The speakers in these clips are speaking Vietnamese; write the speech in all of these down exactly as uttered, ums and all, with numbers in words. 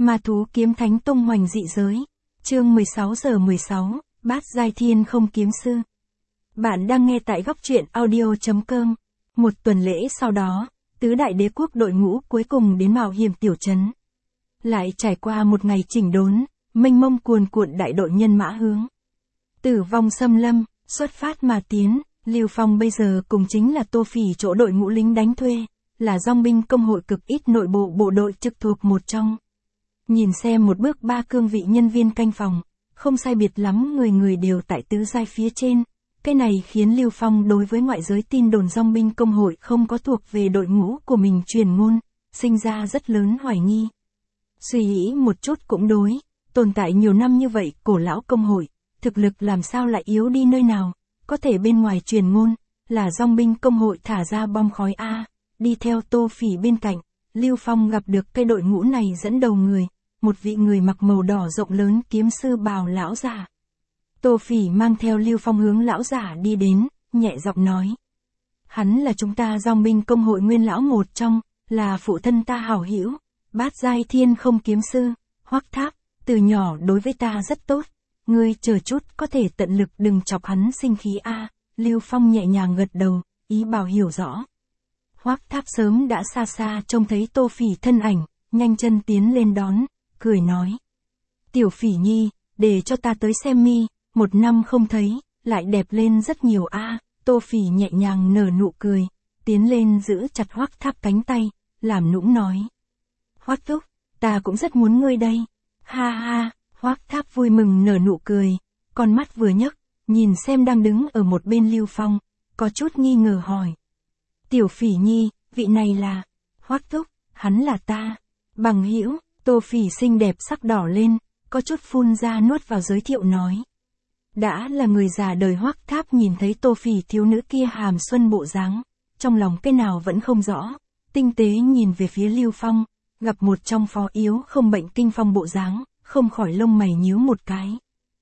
Ma thú kiếm thánh tung hoành dị giới. Chương mười sáu giờ mười sáu, Bát Giai Thiên Không Kiếm Sư. Bạn đang nghe tại góc truyện audio.com. Một tuần lễ sau đó, tứ đại đế quốc đội ngũ cuối cùng đến mạo hiểm tiểu trấn. Lại trải qua một ngày chỉnh đốn, mênh mông cuồn cuộn đại đội nhân mã hướng Tử Vong xâm lâm, xuất phát mà tiến. Lưu Phong bây giờ cùng chính là Tô Phỉ chỗ đội ngũ lính đánh thuê, là dòng binh công hội cực ít nội bộ bộ đội trực thuộc một trong. Nhìn xem một bước ba cương vị nhân viên canh phòng, không sai biệt lắm người người đều tại tứ giai phía trên. Cái này khiến Lưu Phong đối với ngoại giới tin đồn dòng binh công hội không có thuộc về đội ngũ của mình truyền ngôn, sinh ra rất lớn hoài nghi. Suy nghĩ một chút cũng đối, tồn tại nhiều năm như vậy cổ lão công hội, thực lực làm sao lại yếu đi nơi nào, có thể bên ngoài truyền ngôn, là dòng binh công hội thả ra bom khói A, đi theo Tô Phỉ bên cạnh, Lưu Phong gặp được cây đội ngũ này dẫn đầu người, một vị người mặc màu đỏ rộng lớn kiếm sư bào lão giả. Tô Phỉ mang theo Lưu Phong hướng lão giả đi đến, nhẹ giọng nói. Hắn là chúng ta dòng binh công hội nguyên lão một trong, là phụ thân ta hảo hữu, Bát Giai Thiên Không Kiếm Sư, Hoắc Tháp, từ nhỏ đối với ta rất tốt, ngươi chờ chút có thể tận lực đừng chọc hắn sinh khí a. Lưu Phong nhẹ nhàng gật đầu, ý bảo hiểu rõ. Hoắc Tháp sớm đã xa xa trông thấy Tô Phỉ thân ảnh, nhanh chân tiến lên đón, cười nói. Tiểu Phỉ nhi, để cho ta tới xem mi, một năm không thấy, lại đẹp lên rất nhiều a. Tô Phỉ nhẹ nhàng nở nụ cười, tiến lên giữ chặt Hoắc Tháp cánh tay, làm nũng nói. Hoắc thúc, ta cũng rất muốn ngươi đây. Ha ha, Hoắc Tháp vui mừng nở nụ cười, con mắt vừa nhấc, nhìn xem đang đứng ở một bên Lưu Phong, có chút nghi ngờ hỏi. Tiểu Phỉ nhi, vị này là... Hoắc thúc, hắn là ta. Bằng hữu. Tô Phỉ xinh đẹp sắc đỏ lên, có chút phun ra nuốt vào giới thiệu nói. Đã là người già đời Hoắc Tháp nhìn thấy Tô Phỉ thiếu nữ kia hàm xuân bộ dáng, trong lòng cái nào vẫn không rõ, tinh tế nhìn về phía Lưu Phong, gặp một trong phó yếu không bệnh kinh phong bộ dáng, không khỏi lông mày nhíu một cái.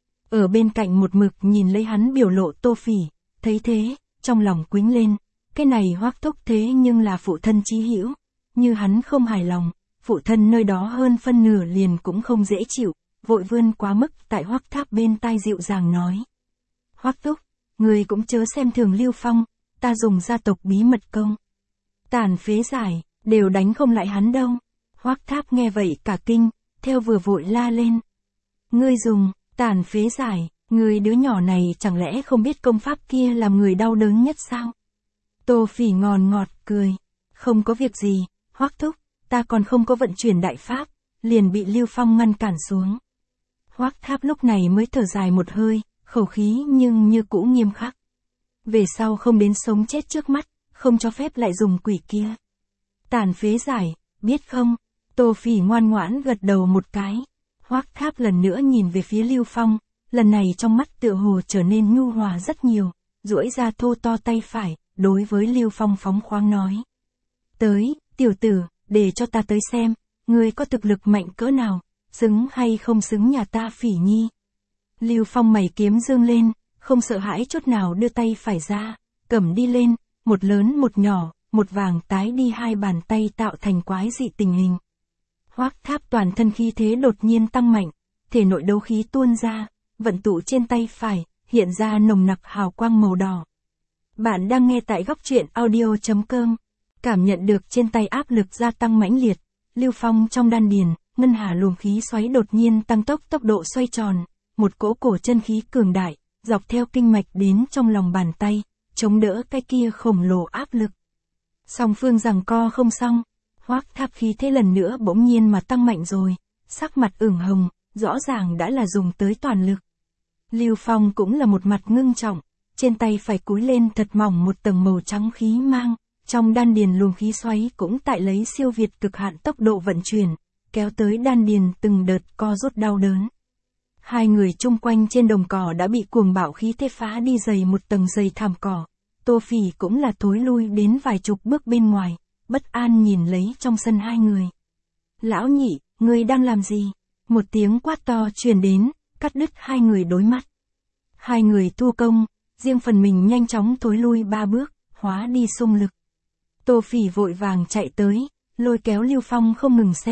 Ở bên cạnh một mực nhìn lấy hắn biểu lộ Tô Phỉ, thấy thế, trong lòng quĩnh lên, cái này Hoắc thúc thế nhưng là phụ thân chí hữu, như hắn không hài lòng, phụ thân nơi đó hơn phân nửa liền cũng không dễ chịu, vội vươn quá mức tại Hoắc Tháp bên tai dịu dàng nói. Hoắc thúc, người cũng chớ xem thường Lưu Phong, ta dùng gia tộc bí mật công. Tàn phế giải, đều đánh không lại hắn đâu. Hoắc Tháp nghe vậy cả kinh, theo vừa vội la lên. Ngươi dùng, tàn phế giải, người đứa nhỏ này chẳng lẽ không biết công pháp kia làm người đau đớn nhất sao? Tô Phỉ ngòn ngọt cười, không có việc gì, Hoắc thúc, ta còn không có vận chuyển đại pháp, liền bị Lưu Phong ngăn cản xuống. Hoắc Tháp lúc này mới thở dài một hơi, khẩu khí nhưng như cũ nghiêm khắc. Về sau không đến sống chết trước mắt, không cho phép lại dùng quỷ kia. Tàn phế giải, biết không? Tô Phỉ ngoan ngoãn gật đầu một cái. Hoắc Tháp lần nữa nhìn về phía Lưu Phong, lần này trong mắt tựa hồ trở nên nhu hòa rất nhiều, duỗi ra thô to tay phải, đối với Lưu Phong phóng khoáng nói. Tới, tiểu tử, để cho ta tới xem, ngươi có thực lực mạnh cỡ nào, xứng hay không xứng nhà ta Phỉ nhi. Lưu Phong mày kiếm dương lên, không sợ hãi chút nào đưa tay phải ra, cầm đi lên, một lớn một nhỏ, một vàng tái đi hai bàn tay tạo thành quái dị tình hình. Hoắc Tháp toàn thân khí thế đột nhiên tăng mạnh, thể nội đấu khí tuôn ra, vận tụ trên tay phải, hiện ra nồng nặc hào quang màu đỏ. Bạn đang nghe tại góc truyện audio.com. Cảm nhận được trên tay áp lực gia tăng mãnh liệt, Lưu Phong trong đan điền, ngân hà luồng khí xoáy đột nhiên tăng tốc tốc độ xoay tròn, một cỗ cổ chân khí cường đại, dọc theo kinh mạch đến trong lòng bàn tay, chống đỡ cái kia khổng lồ áp lực. Song phương giằng co không xong, Hoắc Tháp khí thế lần nữa bỗng nhiên mà tăng mạnh rồi, sắc mặt ửng hồng, rõ ràng đã là dùng tới toàn lực. Lưu Phong cũng là một mặt ngưng trọng, trên tay phải cúi lên thật mỏng một tầng màu trắng khí mang. Trong đan điền luồng khí xoáy cũng tại lấy siêu việt cực hạn tốc độ vận chuyển, kéo tới đan điền từng đợt co rút đau đớn. Hai người chung quanh trên đồng cỏ đã bị cuồng bạo khí thế phá đi dày một tầng dày thảm cỏ. Tô Phỉ cũng là thối lui đến vài chục bước bên ngoài, bất an nhìn lấy trong sân hai người. Lão nhị, ngươi đang làm gì? Một tiếng quát to truyền đến, cắt đứt hai người đối mắt. Hai người thu công, riêng phần mình nhanh chóng thối lui ba bước, hóa đi xung lực. Tô Phỉ vội vàng chạy tới, lôi kéo Lưu Phong không ngừng xem,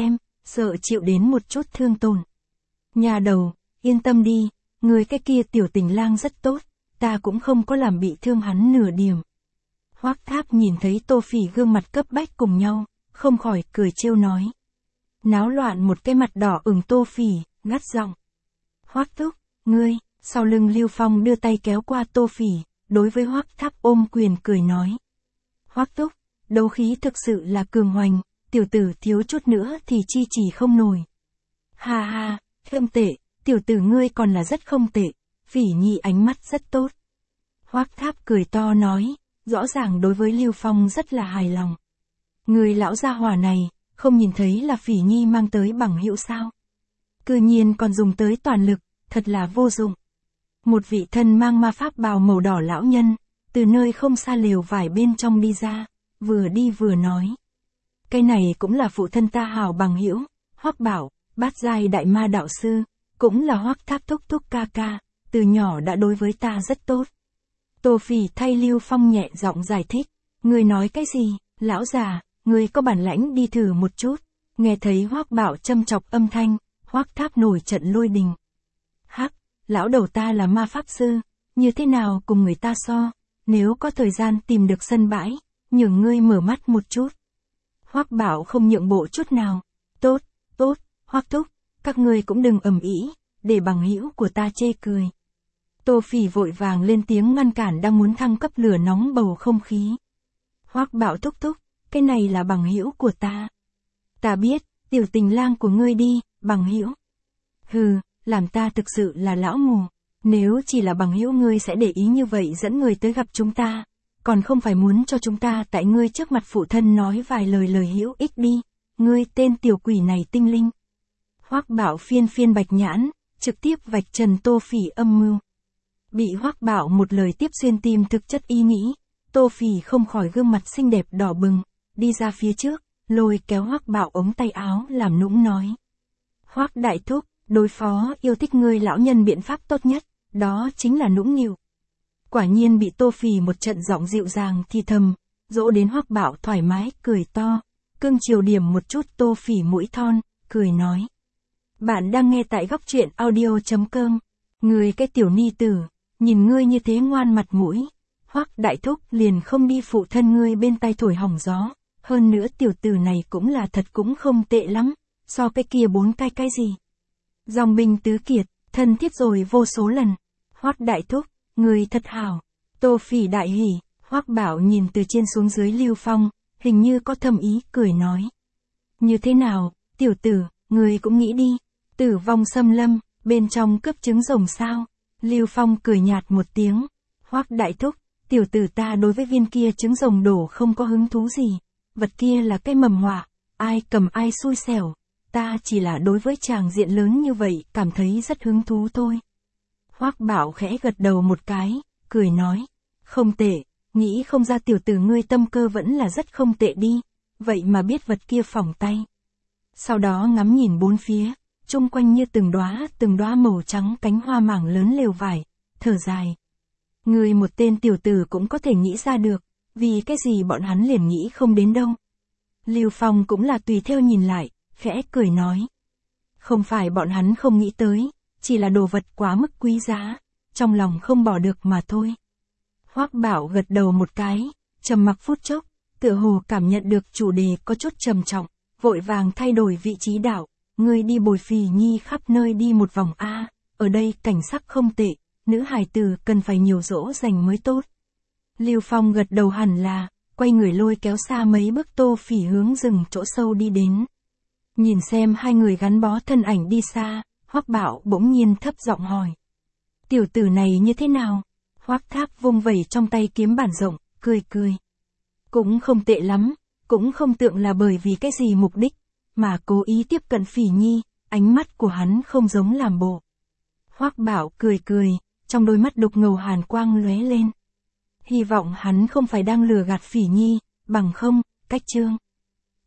sợ chịu đến một chút thương tổn. Nhà đầu, yên tâm đi, người cái kia tiểu tình lang rất tốt, ta cũng không có làm bị thương hắn nửa điểm. Hoắc Tháp nhìn thấy Tô Phỉ gương mặt cấp bách cùng nhau, không khỏi cười trêu nói. Náo loạn một cái mặt đỏ ửng Tô Phỉ, gắt giọng. Hoắc Thúc, ngươi, sau lưng Lưu Phong đưa tay kéo qua Tô Phỉ, đối với Hoắc Tháp ôm quyền cười nói. Hoắc Thúc, đấu khí thực sự là cường hoành, tiểu tử thiếu chút nữa thì chi chỉ không nổi. Ha ha, không tệ, tiểu tử ngươi còn là rất không tệ, Phỉ Nhi ánh mắt rất tốt. Hoắc Tháp cười to nói, rõ ràng đối với Lưu Phong rất là hài lòng. Người lão gia hỏa này, không nhìn thấy là Phỉ Nhi mang tới bằng hữu sao? Cư nhiên còn dùng tới toàn lực, thật là vô dụng. Một vị thân mang ma pháp bào màu đỏ lão nhân, từ nơi không xa lều vải bên trong đi ra, vừa đi vừa nói. Cái này cũng là phụ thân ta hảo bằng hữu, Hoắc Bảo, bát giai đại ma đạo sư, cũng là Hoắc Tháp thúc thúc ca ca, từ nhỏ đã đối với ta rất tốt. Tô Phỉ thay Lưu Phong nhẹ giọng giải thích, người nói cái gì, lão già, người có bản lãnh đi thử một chút. Nghe thấy Hoắc Bảo châm chọc âm thanh, Hoắc Tháp nổi trận lôi đình. Hắc, lão đầu ta là ma pháp sư, như thế nào cùng người ta so, nếu có thời gian tìm được sân bãi, nhường ngươi mở mắt một chút. Hoắc Bảo không nhượng bộ chút nào. Tốt, tốt, Hoắc thúc, các ngươi cũng đừng ầm ĩ, để bằng hữu của ta chê cười. Tô Phỉ vội vàng lên tiếng ngăn cản đang muốn thăng cấp lửa nóng bầu không khí. Hoắc Bảo thúc thúc, cái này là bằng hữu của ta. Ta biết, tiểu tình lang của ngươi đi, bằng hữu. Hừ, làm ta thực sự là lão mù. Nếu chỉ là bằng hữu ngươi sẽ để ý như vậy dẫn người tới gặp chúng ta, còn không phải muốn cho chúng ta tại ngươi trước mặt phụ thân nói vài lời lời hữu ích đi, ngươi tên tiểu quỷ này tinh linh. Hoắc Bảo phiên phiên bạch nhãn, trực tiếp vạch trần Tô Phỉ âm mưu. Bị Hoắc Bảo một lời tiếp xuyên tim thực chất ý nghĩ, Tô Phỉ không khỏi gương mặt xinh đẹp đỏ bừng, đi ra phía trước, lôi kéo Hoắc Bảo ống tay áo làm nũng nói. Hoắc đại thúc, đối phó yêu thích ngươi lão nhân biện pháp tốt nhất, đó chính là nũng nịu. Quả nhiên bị Tô Phỉ một trận giọng dịu dàng thì thầm, dỗ đến Hoắc Bảo thoải mái cười to, cưng chiều điểm một chút Tô Phỉ mũi thon, cười nói. Bạn đang nghe tại góc truyện audio chấm com. Người cái tiểu ni tử, nhìn ngươi như thế ngoan mặt mũi, Hoắc đại thúc liền không đi phụ thân ngươi bên tai thổi hỏng gió, hơn nữa tiểu tử này cũng là thật cũng không tệ lắm, so cái kia bốn cái cái gì. Dòng binh tứ kiệt, thân thiết rồi vô số lần. Hoắc đại thúc, người thật hảo. Tô Phỉ đại hỉ, Hoắc Bảo nhìn từ trên xuống dưới Lưu Phong, hình như có thâm ý cười nói. Như thế nào, tiểu tử, người cũng nghĩ đi, tử vong xâm lâm, bên trong cướp trứng rồng sao? Lưu Phong cười nhạt một tiếng. Hoắc đại thúc, tiểu tử ta đối với viên kia trứng rồng đổ không có hứng thú gì, vật kia là cái mầm họa, ai cầm ai xui xẻo, ta chỉ là đối với tràng diện lớn như vậy cảm thấy rất hứng thú thôi. Hoắc Bảo khẽ gật đầu một cái, cười nói, không tệ, nghĩ không ra tiểu tử ngươi tâm cơ vẫn là rất không tệ đi, vậy mà biết vật kia phỏng tay. Sau đó ngắm nhìn bốn phía, chung quanh như từng đóa từng đóa màu trắng cánh hoa mảng lớn lều vải, thở dài. Người một tên tiểu tử cũng có thể nghĩ ra được, vì cái gì bọn hắn liền nghĩ không đến đâu. Lưu Phong cũng là tùy theo nhìn lại, khẽ cười nói. Không phải bọn hắn không nghĩ tới, chỉ là đồ vật quá mức quý giá, trong lòng không bỏ được mà thôi. Hoắc Bảo gật đầu một cái, trầm mặc phút chốc, tựa hồ cảm nhận được chủ đề có chút trầm trọng, vội vàng thay đổi vị trí đảo, ngươi đi bồi Phỉ Nhi khắp nơi đi một vòng a, ở đây cảnh sắc không tệ, nữ hài tử cần phải nhiều dỗ dành mới tốt. Lưu Phong gật đầu hẳn là, quay người lôi kéo xa mấy bước Tô Phỉ hướng rừng chỗ sâu đi đến. Nhìn xem hai người gắn bó thân ảnh đi xa, Hoắc Bảo bỗng nhiên thấp giọng hỏi. Tiểu tử này như thế nào? Hoắc Tháp vung vẩy trong tay kiếm bản rộng, cười cười. Cũng không tệ lắm, cũng không tượng là bởi vì cái gì mục đích, mà cố ý tiếp cận Phỉ Nhi, ánh mắt của hắn không giống làm bộ. Hoắc Bảo cười cười, trong đôi mắt đục ngầu hàn quang lóe lên. Hy vọng hắn không phải đang lừa gạt Phỉ Nhi, bằng không, cách chương.